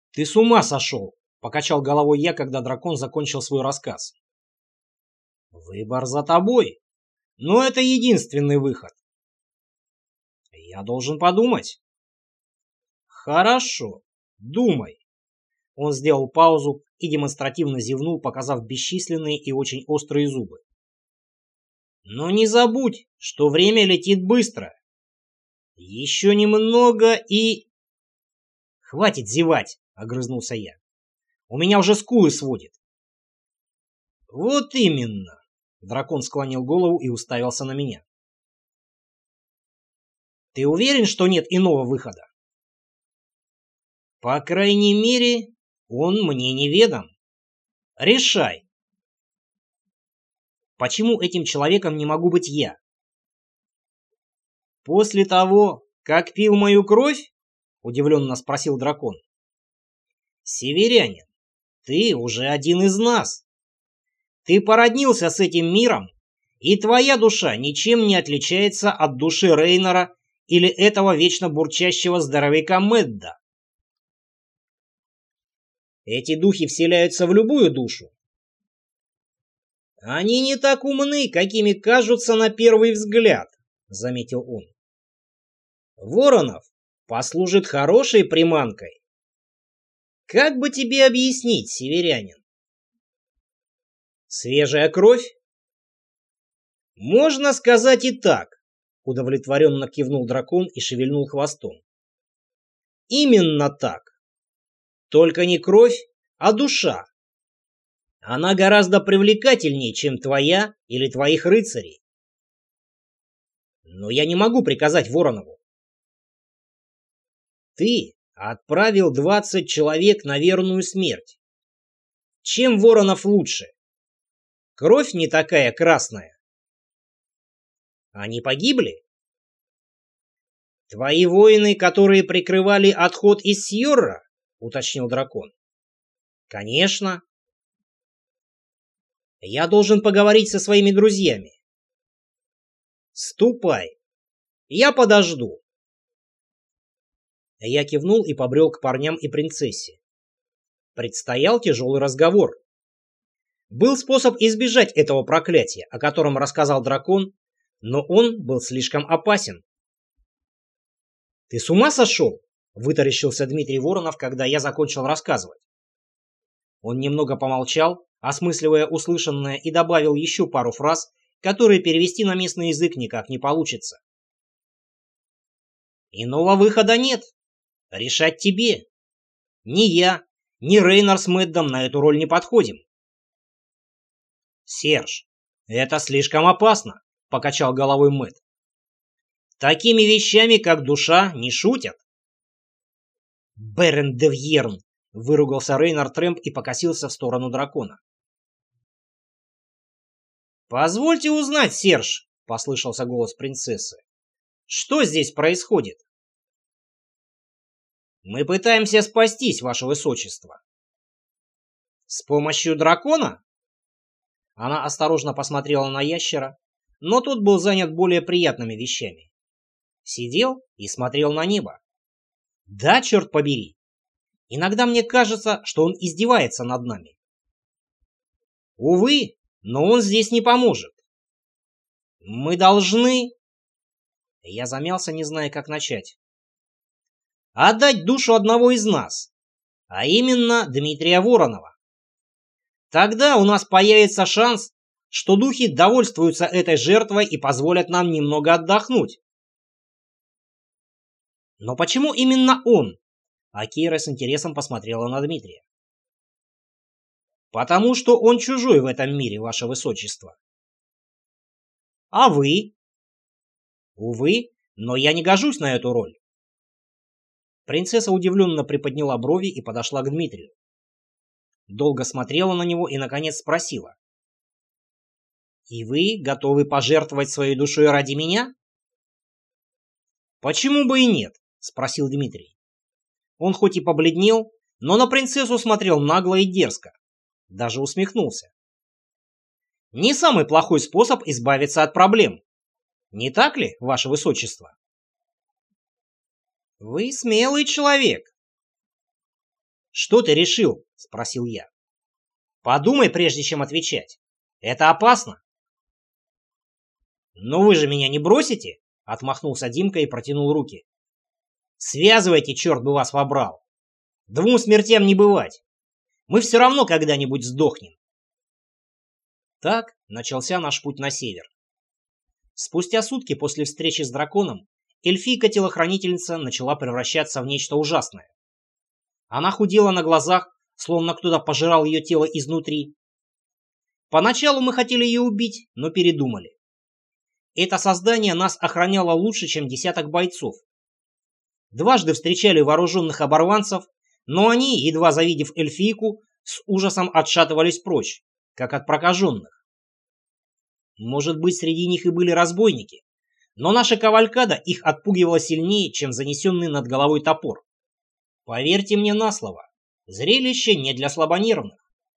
«Ты с ума сошел!» — покачал головой я, когда дракон закончил свой рассказ. «Выбор за тобой. Но это единственный выход. Я должен подумать». «Хорошо, думай». Он сделал паузу и демонстративно зевнул, показав бесчисленные и очень острые зубы. «Но не забудь, что время летит быстро. Еще немного и...» «Хватит зевать!» — огрызнулся я. «У меня уже скулы сводит». «Вот именно!» — дракон склонил голову и уставился на меня. «Ты уверен, что нет иного выхода?» «По крайней мере, он мне неведом. Решай!» «Почему этим человеком не могу быть я?» «После того, как пил мою кровь?» — удивленно спросил дракон. «Северянин, ты уже один из нас. Ты породнился с этим миром, и твоя душа ничем не отличается от души Рейнора или этого вечно бурчащего здоровяка Медда. Эти духи вселяются в любую душу. Они не так умны, какими кажутся на первый взгляд», — заметил он. «Воронов послужит хорошей приманкой. Как бы тебе объяснить, северянин? Свежая кровь? Можно сказать и так», — удовлетворенно кивнул дракон и шевельнул хвостом. «Именно так. Только не кровь, а душа. Она гораздо привлекательнее, чем твоя или твоих рыцарей. Но я не могу приказать Воронову. Ты отправил 20 человек на верную смерть. Чем Воронов лучше? Кровь не такая красная. Они погибли? Твои воины, которые прикрывали отход из Сьорра, уточнил дракон. Конечно. Я должен поговорить со своими друзьями. Ступай. Я подожду. Я кивнул и побрел к парням и принцессе. Предстоял тяжелый разговор. Был способ избежать этого проклятия, о котором рассказал дракон, но он был слишком опасен. «Ты с ума сошел?» — вытаращился Дмитрий Воронов, когда я закончил рассказывать. Он немного помолчал, осмысливая услышанное, и добавил еще пару фраз, которые перевести на местный язык никак не получится. «Иного выхода нет. Решать тебе. Ни я, ни Рейнор с Мэддом на эту роль не подходим». «Серж, это слишком опасно», — покачал головой Мэдд. «Такими вещами, как душа, не шутят». «Берен де Вьерн», — выругался Рейнор Трэмп и покосился в сторону дракона. «Позвольте узнать, Серж», — послышался голос принцессы. «Что здесь происходит?» «Мы пытаемся спастись, ваше высочество». «С помощью дракона?» Она осторожно посмотрела на ящера, но тот был занят более приятными вещами. Сидел и смотрел на небо. Да, черт побери. Иногда мне кажется, что он издевается над нами. Увы, но он здесь не поможет. Мы должны... Я замялся, не зная, как начать. Отдать душу одного из нас, а именно Дмитрия Воронова. Тогда у нас появится шанс, что духи довольствуются этой жертвой и позволят нам немного отдохнуть. Но почему именно он? А Кира с интересом посмотрела на Дмитрия. Потому что он чужой в этом мире, ваше высочество. А вы? Увы, но я не гожусь на эту роль. Принцесса удивленно приподняла брови и подошла к Дмитрию. Долго смотрела на него и, наконец, спросила. «И вы готовы пожертвовать своей душой ради меня?» «Почему бы и нет?» — спросил Дмитрий. Он хоть и побледнел, но на принцессу смотрел нагло и дерзко. Даже усмехнулся. «Не самый плохой способ избавиться от проблем. Не так ли, ваше высочество?» «Вы смелый человек». «Что ты решил?» — спросил я. «Подумай, прежде чем отвечать. Это опасно». «Но вы же меня не бросите?» — отмахнулся Димка и протянул руки. «Связывайте, черт бы вас вобрал. 2 смертям не бывать. Мы все равно когда-нибудь сдохнем». Так начался наш путь на север. Спустя сутки после встречи с драконом эльфийка-телохранительница начала превращаться в нечто ужасное. Она худела на глазах, словно кто-то пожирал ее тело изнутри. Поначалу мы хотели ее убить, но передумали. Это создание нас охраняло лучше, чем 10 бойцов. Дважды встречали вооруженных оборванцев, но они, едва завидев эльфийку, с ужасом отшатывались прочь, как от прокаженных. Может быть, среди них и были разбойники, но наша кавалькада их отпугивала сильнее, чем занесенный над головой топор. Поверьте мне на слово, зрелище не для слабонервных.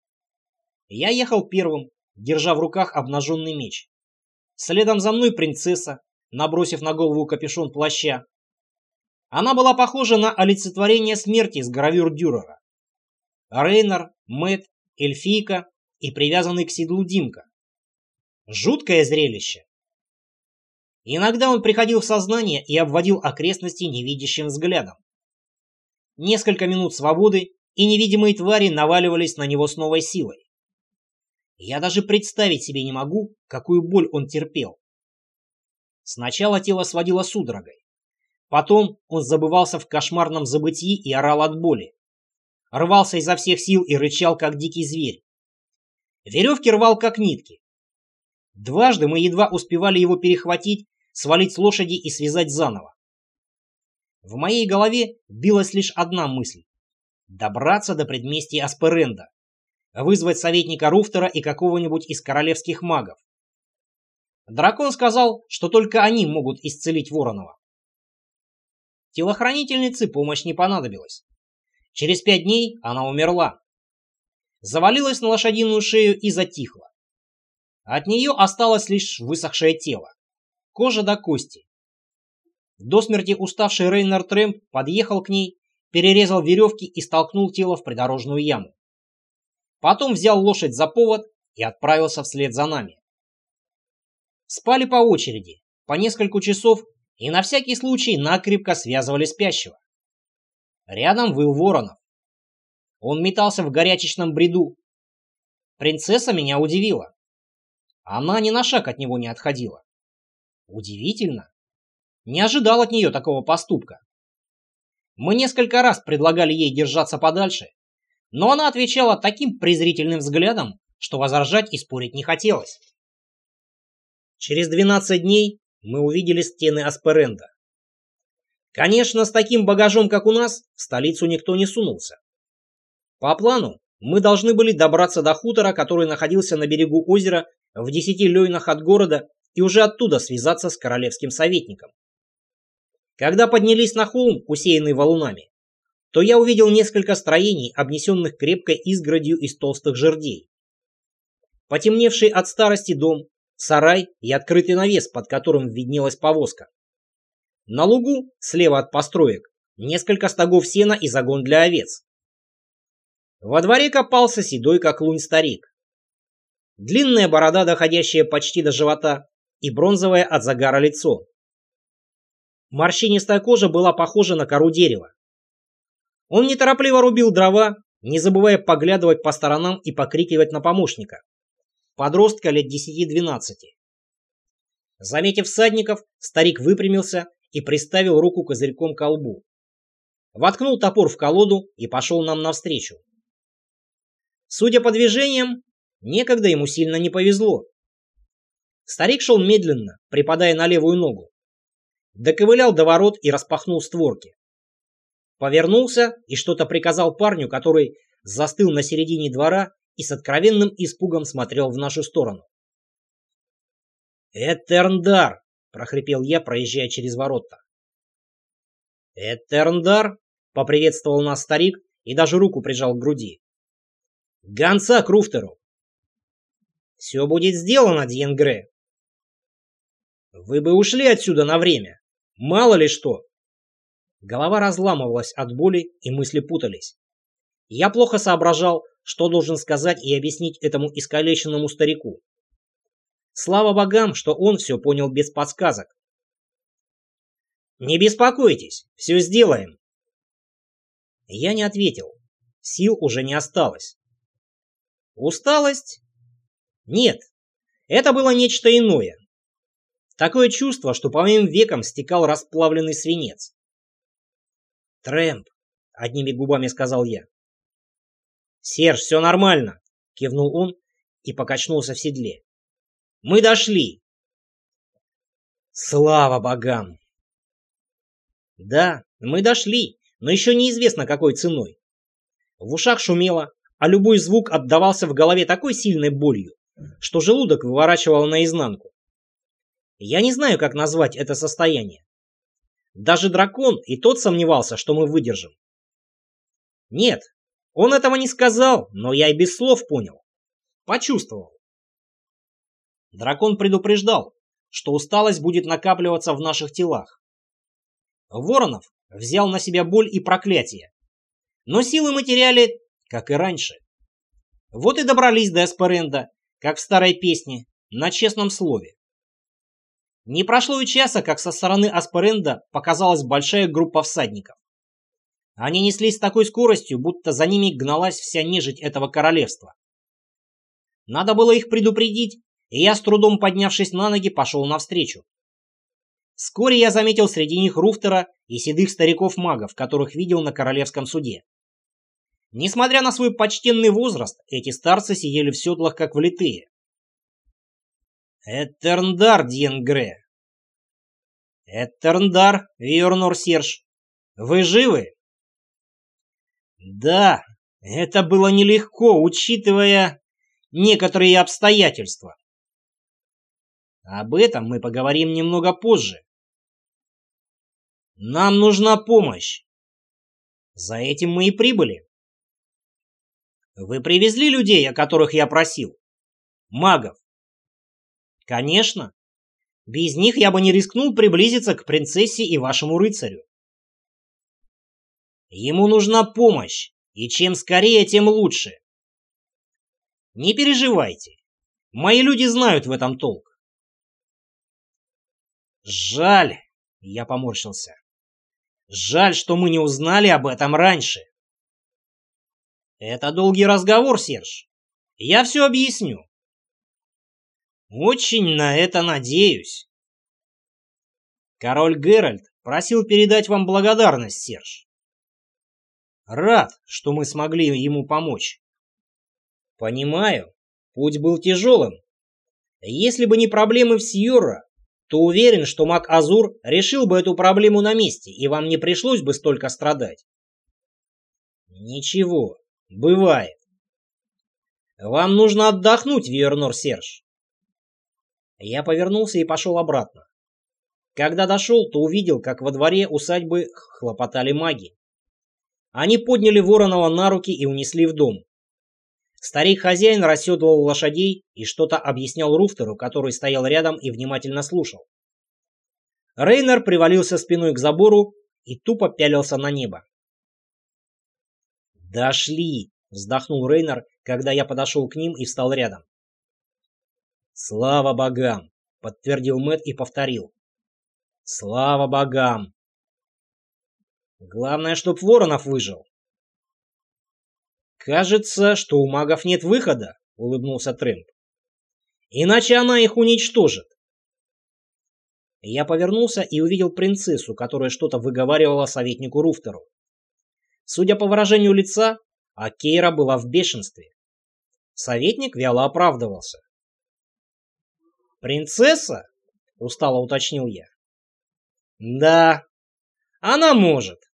Я ехал первым, держа в руках обнаженный меч. Следом за мной принцесса, набросив на голову капюшон плаща. Она была похожа на олицетворение смерти с гравюр Дюрера. Рейнар, Мэтт, эльфийка и привязанный к седлу Димка. Жуткое зрелище. Иногда он приходил в сознание и обводил окрестности невидящим взглядом. Несколько минут свободы, и невидимые твари наваливались на него с новой силой. Я даже представить себе не могу, какую боль он терпел. Сначала тело сводило судорогой. Потом он забывался в кошмарном забытии и орал от боли. Рвался изо всех сил и рычал, как дикий зверь. Веревки рвал, как нитки. Дважды мы едва успевали его перехватить, свалить с лошади и связать заново. В моей голове билась лишь одна мысль — добраться до предместья Асперенда, вызвать советника Руфтера и какого-нибудь из королевских магов. Дракон сказал, что только они могут исцелить Воронова. Телохранительнице помощь не понадобилась. Через 5 дней она умерла. Завалилась на лошадиную шею и затихла. От нее осталось лишь высохшее тело, кожа до кости. До смерти уставший Рейнар Трэмп подъехал к ней, перерезал веревки и столкнул тело в придорожную яму. Потом взял лошадь за повод и отправился вслед за нами. Спали по очереди, по несколько часов, и на всякий случай накрепко связывали спящего. Рядом выл Воронов. Он метался в горячечном бреду. Принцесса меня удивила. Она ни на шаг от него не отходила. Удивительно. Не ожидал от нее такого поступка. Мы несколько раз предлагали ей держаться подальше, но она отвечала таким презрительным взглядом, что возражать и спорить не хотелось. Через 12 дней мы увидели стены Асперенда. Конечно, с таким багажом, как у нас, в столицу никто не сунулся. По плану, мы должны были добраться до хутора, который находился на берегу озера в 10 лёйнах от города, и уже оттуда связаться с королевским советником. Когда поднялись на холм, усеянный валунами, то я увидел несколько строений, обнесенных крепкой изгородью из толстых жердей. Потемневший от старости дом, сарай и открытый навес, под которым виднелась повозка. На лугу, слева от построек, несколько стогов сена и загон для овец. Во дворе копался седой, как лунь, старик. Длинная борода, доходящая почти до живота, и бронзовое от загара лицо. Морщинистая кожа была похожа на кору дерева. Он неторопливо рубил дрова, не забывая поглядывать по сторонам и покрикивать на помощника. Подростка лет 10-12. Заметив всадников, старик выпрямился и приставил руку козырьком к лбу. Воткнул топор в колоду и пошел нам навстречу. Судя по движениям, некогда ему сильно не повезло. Старик шел медленно, припадая на левую ногу. Доковылял до ворот и распахнул створки. Повернулся и что-то приказал парню, который застыл на середине двора и с откровенным испугом смотрел в нашу сторону. «Этерндар!» — прохрипел я, проезжая через ворота. «Этерндар!» — поприветствовал нас старик и даже руку прижал к груди. «Гонца к Руфтеру!» «Все будет сделано, Дьенгре!» «Вы бы ушли отсюда на время! Мало ли что!» Голова разламывалась от боли, и мысли путались. Я плохо соображал, что должен сказать и объяснить этому искалеченному старику. Слава богам, что он все понял без подсказок. «Не беспокойтесь, все сделаем». Я не ответил. Сил уже не осталось. Усталость? Нет, это было нечто иное. Такое чувство, что по моим векам стекал расплавленный свинец. «Трэмп», — одними губами сказал я. «Серж, все нормально», — кивнул он и покачнулся в седле. «Мы дошли». Слава богам! Да, мы дошли, но еще неизвестно какой ценой. В ушах шумело, а любой звук отдавался в голове такой сильной болью, что желудок выворачивало наизнанку. Я не знаю, как назвать это состояние. Даже дракон и тот сомневался, что мы выдержим. Нет, он этого не сказал, но я и без слов понял. Почувствовал. Дракон предупреждал, что усталость будет накапливаться в наших телах. Воронов взял на себя боль и проклятие. Но силы мы теряли, как и раньше. Вот и добрались до Эсперенда, как в старой песне, на честном слове. Не прошло и часа, как со стороны Эсперенда показалась большая группа всадников. Они неслись с такой скоростью, будто за ними гналась вся нежить этого королевства. Надо было их предупредить, и я, с трудом поднявшись на ноги, пошел навстречу. Вскоре я заметил среди них Руфтера и седых стариков-магов, которых видел на королевском суде. Несмотря на свой почтенный возраст, эти старцы сидели в седлах, как влитые. «Этерндар, Дьенгре!» «Этерндар, Виорнор Серж! Вы живы?» «Да, это было нелегко, учитывая некоторые обстоятельства. Об этом мы поговорим немного позже. Нам нужна помощь. За этим мы и прибыли. Вы привезли людей, о которых я просил? Магов? Конечно. Без них я бы не рискнул приблизиться к принцессе и вашему рыцарю. Ему нужна помощь, и чем скорее, тем лучше. Не переживайте. Мои люди знают в этом толк. Жаль, я поморщился. Жаль, что мы не узнали об этом раньше. Это долгий разговор, Серж. Я все объясню. Очень на это надеюсь. Король Геральт просил передать вам благодарность, Серж. Рад, что мы смогли ему помочь. Понимаю, путь был тяжелым. Если бы не проблемы в Сьорро, то уверен, что маг Азур решил бы эту проблему на месте, и вам не пришлось бы столько страдать. Ничего, бывает. Вам нужно отдохнуть, Виорнор Серж. Я повернулся и пошел обратно. Когда дошел, то увидел, как во дворе усадьбы хлопотали маги. Они подняли Воронова на руки и унесли в дом. Старик-хозяин расседлал лошадей и что-то объяснял Руфтеру, который стоял рядом и внимательно слушал. Рейнер привалился спиной к забору и тупо пялился на небо. «Дошли!» — вздохнул Рейнер, когда я подошел к ним и встал рядом. «Слава богам!» — подтвердил Мэтт и повторил. «Слава богам!» «Главное, чтоб Воронов выжил». «Кажется, что у магов нет выхода», — улыбнулся Трэмп. «Иначе она их уничтожит». Я повернулся и увидел принцессу, которая что-то выговаривала советнику Руфтеру. Судя по выражению лица, Акейра была в бешенстве. Советник вяло оправдывался. «Принцесса?» — устало уточнил я. «Да, она может.